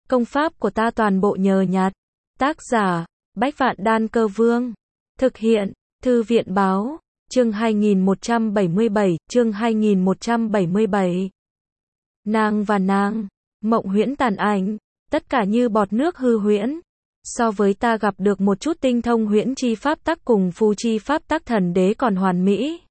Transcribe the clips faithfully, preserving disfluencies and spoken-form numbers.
Công pháp của ta toàn bộ nhờ nhặt. Tác giả, Bách Vạn Đan Cơ Vương. Thực hiện, Thư viện Báo. Chương hai nghìn một trăm bảy mươi bảy, chương hai nghìn một trăm bảy mươi bảy. Nàng và nàng, mộng huyễn tàn ảnh, tất cả như bọt nước hư huyễn. So với ta gặp được một chút tinh thông huyễn chi pháp tắc cùng phù chi pháp tắc thần đế còn hoàn mỹ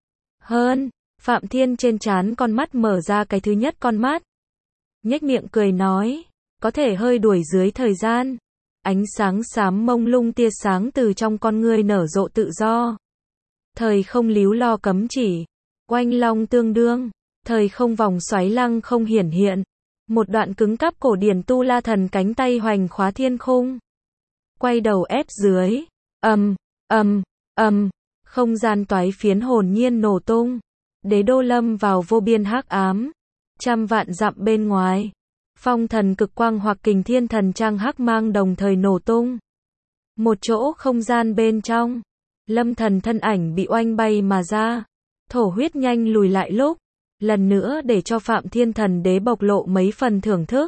hơn. Phạm Thiên trên trán con mắt mở ra cái thứ nhất con mắt. Nhếch miệng cười nói, có thể hơi đuổi dưới thời gian. Ánh sáng xám mông lung tia sáng từ trong con ngươi nở rộ tự do. Thời không líu lo cấm chỉ. Oanh long tương đương. Thời không vòng xoáy lăng không hiển hiện. Một đoạn cứng cáp cổ điển tu la thần cánh tay hoành khóa thiên khung. Quay đầu ép dưới. Ầm, ầm, ầm. Không gian toái phiến hồn nhiên nổ tung. Đế đô lâm vào vô biên hắc ám. Trăm vạn dặm bên ngoài. Phong thần cực quang hoặc kình thiên thần trang hắc mang đồng thời nổ tung. Một chỗ không gian bên trong. Lâm thần thân ảnh bị oanh bay mà ra. Thổ huyết nhanh lùi lại lúc. Lần nữa để cho Phạm Thiên thần đế bộc lộ mấy phần thưởng thức.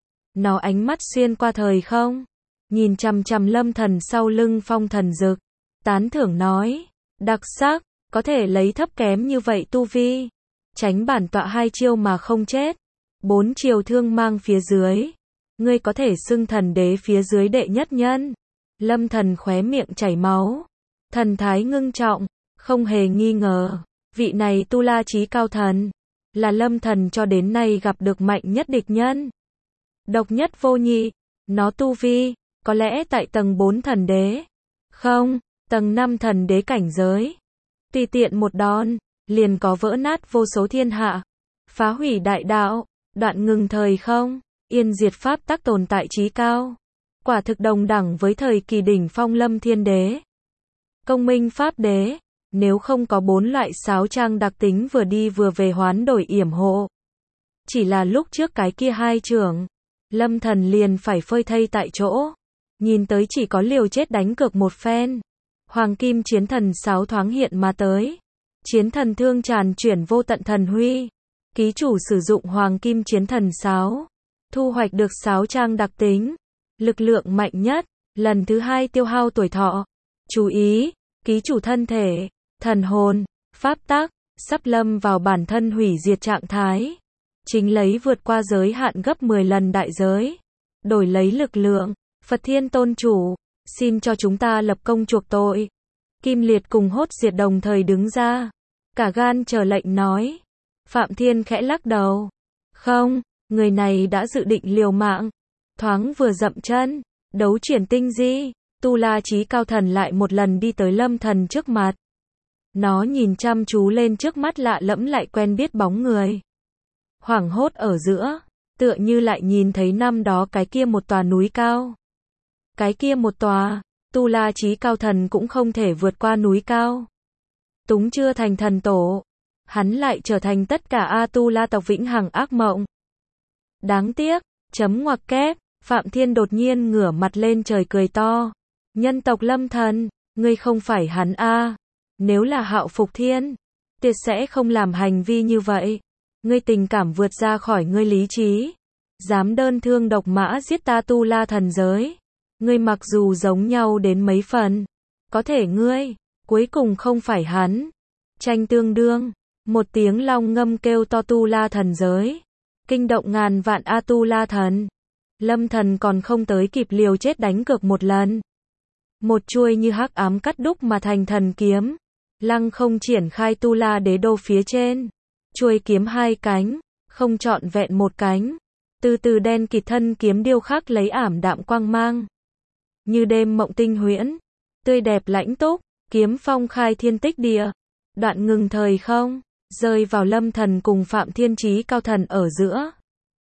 Nó ánh mắt xuyên qua thời không. Nhìn chằm chằm lâm thần sau lưng phong thần dực. Tán thưởng nói. Đặc sắc, có thể lấy thấp kém như vậy tu vi. Tránh bản tọa hai chiêu mà không chết. Bốn chiều thương mang phía dưới. Ngươi có thể xưng thần đế phía dưới đệ nhất nhân. Lâm thần khóe miệng chảy máu. Thần thái ngưng trọng. Không hề nghi ngờ. Vị này tu la chí cao thần. Là lâm thần cho đến nay gặp được mạnh nhất địch nhân. Độc nhất vô nhị. Nó tu vi. Có lẽ tại tầng bốn thần đế. Không. Tầng năm thần đế cảnh giới. Tùy tiện một đòn. Liền có vỡ nát vô số thiên hạ. Phá hủy đại đạo. Đoạn ngừng thời không. Yên diệt pháp tắc tồn tại chí cao. Quả thực đồng đẳng với thời kỳ đỉnh phong lâm thiên đế. Công minh pháp đế. Nếu không có bốn loại sáo trang đặc tính vừa đi vừa về hoán đổi yểm hộ. Chỉ là lúc trước cái kia hai trưởng. Lâm thần liền phải phơi thây tại chỗ. Nhìn tới chỉ có liều chết đánh cược một phen. Hoàng kim chiến thần sáo thoáng hiện mà tới. Chiến thần thương tràn chuyển vô tận thần huy. Ký chủ sử dụng hoàng kim chiến thần sáo. Thu hoạch được sáo trang đặc tính. Lực lượng mạnh nhất. Lần thứ hai tiêu hao tuổi thọ. Chú ý, ký chủ thân thể, thần hồn, pháp tắc, sắp lâm vào bản thân hủy diệt trạng thái. Chính lấy vượt qua giới hạn gấp mười lần đại giới. Đổi lấy lực lượng. Phật Thiên Tôn Chủ, xin cho chúng ta lập công chuộc tội. Kim Liệt cùng Hốt Diệt đồng thời đứng ra. Cả gan chờ lệnh nói. Phạm Thiên khẽ lắc đầu. Không, người này đã dự định liều mạng. Thoáng vừa dậm chân, đấu chuyển tinh di, tu la chí cao thần lại một lần đi tới lâm thần trước mặt. Nó nhìn chăm chú lên trước mắt lạ lẫm lại quen biết bóng người. Hoảng hốt ở giữa, tựa như lại nhìn thấy năm đó cái kia một tòa núi cao. Cái kia một tòa, tu la chí cao thần cũng không thể vượt qua núi cao. Túng chưa thành thần tổ. Hắn lại trở thành tất cả A tu la tộc vĩnh hằng ác mộng. Đáng tiếc, chấm ngoặc kép, Phạm Thiên đột nhiên ngửa mặt lên trời cười to. Nhân tộc lâm thần, ngươi không phải hắn a. Nếu là Hạo Phục Thiên, tuyệt sẽ không làm hành vi như vậy. Ngươi tình cảm vượt ra khỏi ngươi lý trí. Dám đơn thương độc mã giết ta tu la thần giới. Ngươi mặc dù giống nhau đến mấy phần. Có thể ngươi, cuối cùng không phải hắn. Tranh tương đương. Một tiếng long ngâm kêu to tu la thần giới. Kinh động ngàn vạn A tu la thần. Lâm thần còn không tới kịp liều chết đánh cược một lần. Một chuôi như hắc ám cắt đúc mà thành thần kiếm. Lăng không triển khai tu la đế đô phía trên. Chuôi kiếm hai cánh, không trọn vẹn một cánh. Từ từ đen kịt thân kiếm điêu khắc lấy ảm đạm quang mang. Như đêm mộng tinh huyễn. Tươi đẹp lãnh túc, kiếm phong khai thiên tích địa. Đoạn ngừng thời không. Rơi vào lâm thần cùng Phạm Thiên chí cao thần ở giữa.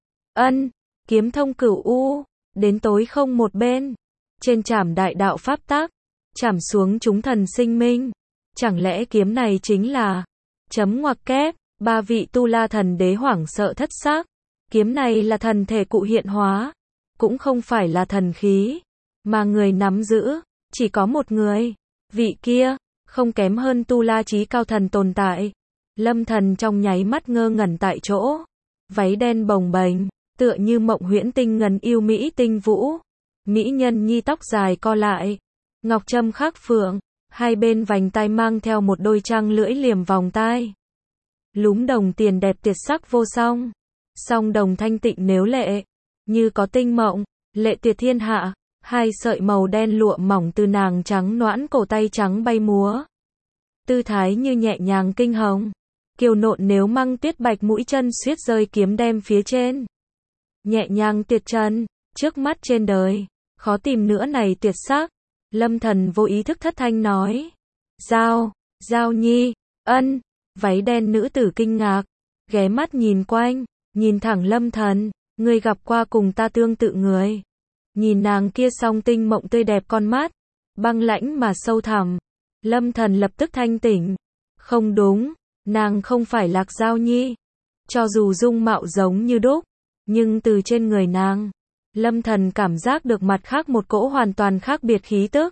Ân, kiếm thông cửu u, đến tối không một bên. Trên trảm đại đạo pháp tắc, chảm xuống chúng thần sinh minh. Chẳng lẽ kiếm này chính là chấm ngoặc kép, ba vị tu la thần đế hoảng sợ thất xác. Kiếm này là thần thể cụ hiện hóa, cũng không phải là thần khí, mà người nắm giữ, chỉ có một người. Vị kia, không kém hơn tu la chí cao thần tồn tại. Lâm thần trong nháy mắt ngơ ngẩn tại chỗ. Váy đen bồng bềnh, tựa như mộng huyễn tinh ngần yêu mỹ tinh vũ. Mỹ nhân nhi tóc dài co lại, ngọc trâm khắc phượng, hai bên vành tai mang theo một đôi trăng lưỡi liềm vòng tai. Lúm đồng tiền đẹp tuyệt sắc vô song, song đồng thanh tịnh nếu lệ, như có tinh mộng, lệ tuyệt thiên hạ, hai sợi màu đen lụa mỏng từ nàng trắng nõn cổ tay trắng bay múa. Tư thái như nhẹ nhàng kinh hồng, kiều nộn nếu măng tuyết bạch mũi chân suýt rơi kiếm đem phía trên. Nhẹ nhàng tuyệt trần, trước mắt trên đời, khó tìm nữa này tuyệt sắc. Lâm Thần vô ý thức thất thanh nói. Giao, Giao Nhi, ân, váy đen nữ tử kinh ngạc, ghé mắt nhìn quanh, nhìn thẳng Lâm Thần, ngươi gặp qua cùng ta tương tự người. Nhìn nàng kia song tinh mộng tươi đẹp con mắt, băng lãnh mà sâu thẳm. Lâm Thần lập tức thanh tỉnh. Không đúng, nàng không phải Lạc Giao Nhi. Cho dù dung mạo giống như đúc, nhưng từ trên người nàng, Lâm Thần cảm giác được mặt khác một cỗ hoàn toàn khác biệt khí tức.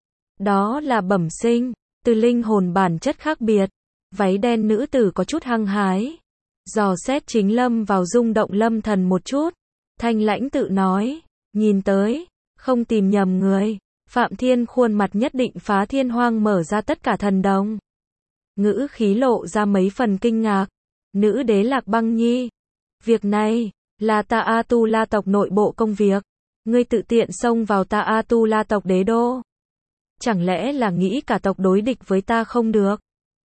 Đó là bẩm sinh, từ linh hồn bản chất khác biệt. Váy đen nữ tử có chút hăng hái, dò xét chính lâm vào rung động Lâm Thần một chút. Thanh lãnh tự nói, nhìn tới, không tìm nhầm người. Phạm Thiên khuôn mặt nhất định phá thiên hoang mở ra tất cả thần đồng. Ngữ khí lộ ra mấy phần kinh ngạc. Nữ đế Lạc Băng Nhi, việc này là ta A-tu-la tộc nội bộ công việc. Ngươi tự tiện xông vào ta A-tu-la tộc đế đô. Chẳng lẽ là nghĩ cả tộc đối địch với ta không được?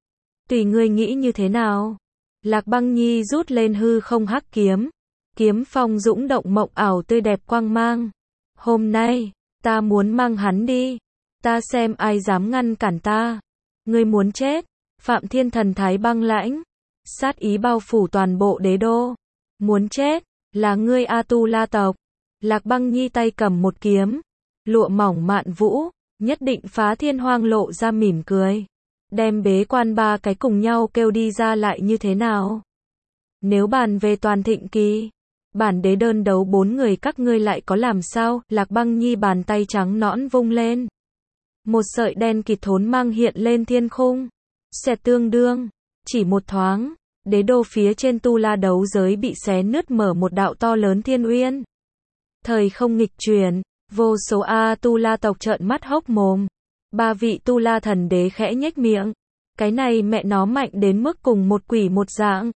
Tùy ngươi nghĩ như thế nào. Lạc Băng Nhi rút lên hư không hắc kiếm. Kiếm phong dũng động mộng ảo tươi đẹp quang mang. Hôm nay, ta muốn mang hắn đi. Ta xem ai dám ngăn cản ta. Ngươi muốn chết. Phạm Thiên thần thái băng lãnh. Sát ý bao phủ toàn bộ đế đô. Muốn chết, là ngươi A-tu-la tộc. Lạc Băng Nhi tay cầm một kiếm. Lụa mỏng mạn vũ, nhất định phá thiên hoang lộ ra mỉm cười. Đem bế quan ba cái cùng nhau kêu đi ra lại như thế nào? Nếu bàn về toàn thịnh kỳ, bản đế đơn đấu bốn người các ngươi lại có làm sao? Lạc Băng Nhi bàn tay trắng nõn vung lên. Một sợi đen kịt thốn mang hiện lên thiên khung. Xẹt tương đương, chỉ một thoáng, đế đô phía trên tu la đấu giới bị xé nứt mở một đạo to lớn thiên uyên. Thời không nghịch chuyển, vô số A-tu-la tộc trợn mắt hốc mồm. Ba vị tu la thần đế khẽ nhếch miệng. Cái này mẹ nó mạnh đến mức cùng một quỷ một dạng.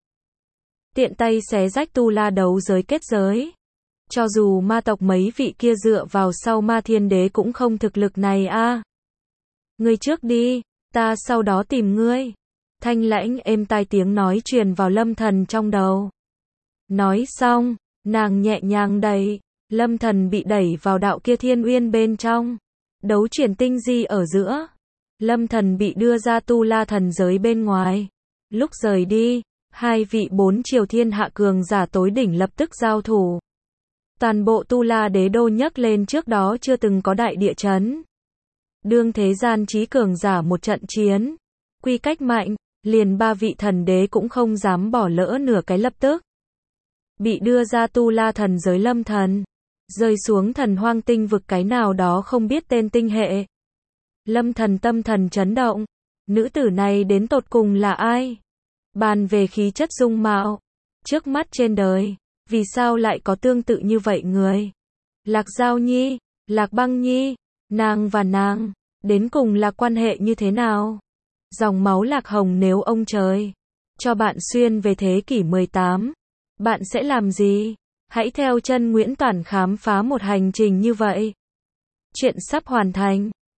Tiện tay xé rách tu la đấu giới kết giới. Cho dù ma tộc mấy vị kia dựa vào sau ma thiên đế cũng không thực lực này a. À. Ngươi trước đi, ta sau đó tìm ngươi. Thanh lãnh êm tai tiếng nói truyền vào Lâm Thần trong đầu. Nói xong, nàng nhẹ nhàng đẩy, Lâm Thần bị đẩy vào đạo kia thiên uyên bên trong. Đấu chuyển tinh di ở giữa. Lâm Thần bị đưa ra tu la thần giới bên ngoài. Lúc rời đi, hai vị bốn triều thiên hạ cường giả tối đỉnh lập tức giao thủ. Toàn bộ tu la đế đô nhấc lên trước đó chưa từng có đại địa chấn. Đương thế gian trí cường giả một trận chiến. Quy cách mạnh, liền ba vị thần đế cũng không dám bỏ lỡ nửa cái lập tức. Bị đưa ra tu la thần giới Lâm Thần. Rơi xuống thần hoang tinh vực cái nào đó không biết tên tinh hệ. Lâm Thần tâm thần chấn động. Nữ tử này đến tột cùng là ai? Bàn về khí chất dung mạo. Trước mắt trên đời, vì sao lại có tương tự như vậy người? Lạc Giao Nhi, Lạc Băng Nhi, nàng và nàng, đến cùng là quan hệ như thế nào? Dòng máu Lạc Hồng nếu ông trời cho bạn xuyên về thế kỷ mười tám, bạn sẽ làm gì? Hãy theo chân Nguyễn Toản khám phá một hành trình như vậy. Chuyện sắp hoàn thành.